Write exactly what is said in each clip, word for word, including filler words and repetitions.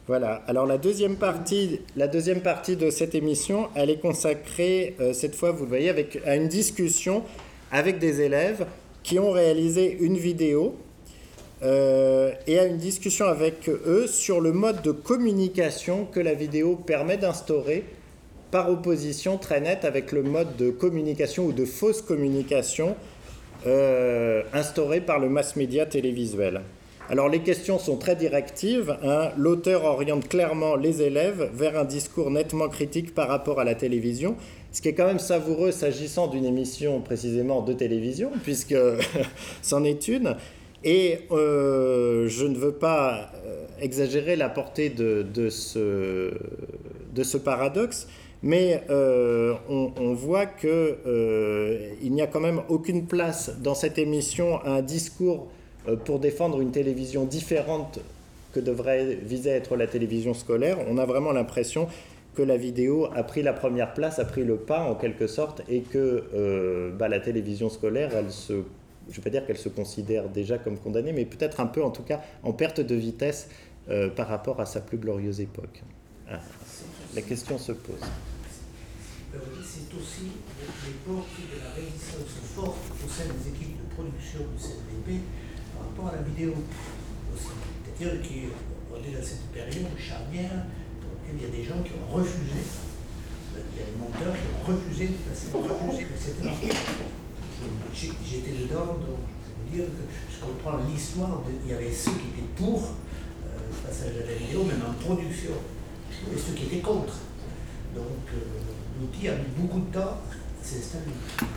Voilà, alors la deuxième partie, la deuxième partie de cette émission, elle est consacrée, euh, cette fois, vous le voyez, avec, à une discussion avec des élèves qui ont réalisé une vidéo euh, et à une discussion avec eux sur le mode de communication que la vidéo permet d'instaurer par opposition très nette avec le mode de communication ou de fausse communication euh, instauré par le mass média télévisuel. Alors les questions sont très directives, hein. L'auteur oriente clairement les élèves vers un discours nettement critique par rapport à la télévision, ce qui est quand même savoureux s'agissant d'une émission précisément de télévision, puisque c'en est une. Et euh, je ne veux pas euh, exagérer la portée de, de, ce, de ce paradoxe, mais euh, on, on voit qu'il euh, n'y a quand même aucune place dans cette émission à un discours pour défendre une télévision différente que devrait viser à être la télévision scolaire. On a vraiment l'impression que la vidéo a pris la première place, a pris le pas en quelque sorte, et que euh, bah, la télévision scolaire, elle se, je ne vais pas dire qu'elle se considère déjà comme condamnée, mais peut-être un peu en tout cas en perte de vitesse euh, par rapport à sa plus glorieuse époque. Ah, la question se pose. C'est aussi l'époque de la résistance forte au sein des équipes de production du C N D P par rapport à la vidéo aussi. C'est-à-dire qu'on est dans cette période charnière dans laquelle il y a des gens qui ont refusé, il y a des monteurs qui ont refusé de passer cette marque. J'étais dedans, donc je veux dire que je comprends l'histoire, de, il y avait ceux qui étaient pour euh, le passage à la vidéo, même en production, et ceux qui étaient contre. Donc euh, l'outil a mis beaucoup de temps à s'installer.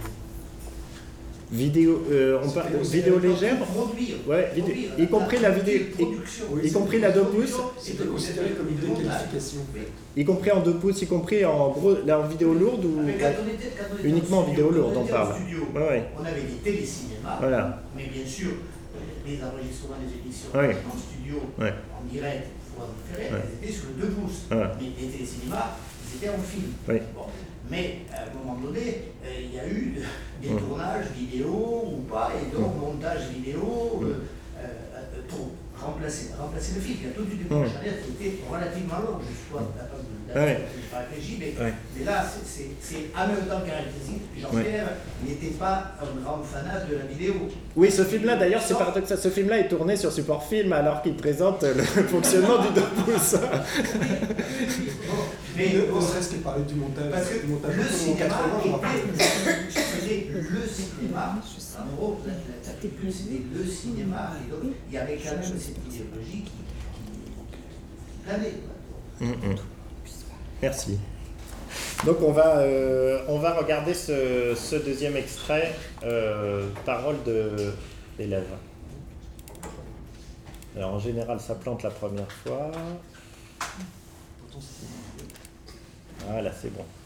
Vidéo, euh, on parle de vidéo légère, produire, ouais, vidéo, produire, y compris la vidéo, y, y compris la deux pouces, c'était considéré comme une déqualification. Y compris en deux pouces, y compris en gros, là en vidéo lourde ou mais quand on était, quand on était uniquement en studio, vidéo lourde, on parle. Studio, ouais, ouais. On avait des télécinémas, voilà. Mais bien sûr, les enregistrements des émissions ouais. en studio, ouais. en direct, pour en différer, ouais. elles étaient sur le deux pouces. Ouais. Mais les télécinémas, ils étaient en film. Ouais. Bon. Mais à un moment donné, euh, il y a eu des mmh. tournages vidéo ou pas, et donc mmh. montage vidéo euh, euh, pour remplacer, remplacer le film. Il y a tout du développement mmh. charnière qui était relativement long, je suis pas capable de ouais. pas réfléchi, mais, ouais. mais là, c'est en même temps caractéristique. Jean-Pierre ouais. n'était pas un grand fanat de la vidéo. Oui, ce film-là, d'ailleurs, c'est paradoxal. Ce film-là est tourné sur support film alors qu'il présente le fonctionnement du deux pouces. Mais ne serait-ce qu'il parlait du montage. Parce que du montage le cinéma était le cinéma, en gros, c'était le cinéma, et donc il y avait quand même cette idéologie qui planait. Mmh, mmh. Merci. Donc on va, euh, on va regarder ce, ce deuxième extrait, euh, parole de l'élève. Alors en général ça plante la première fois. Voilà, c'est bon.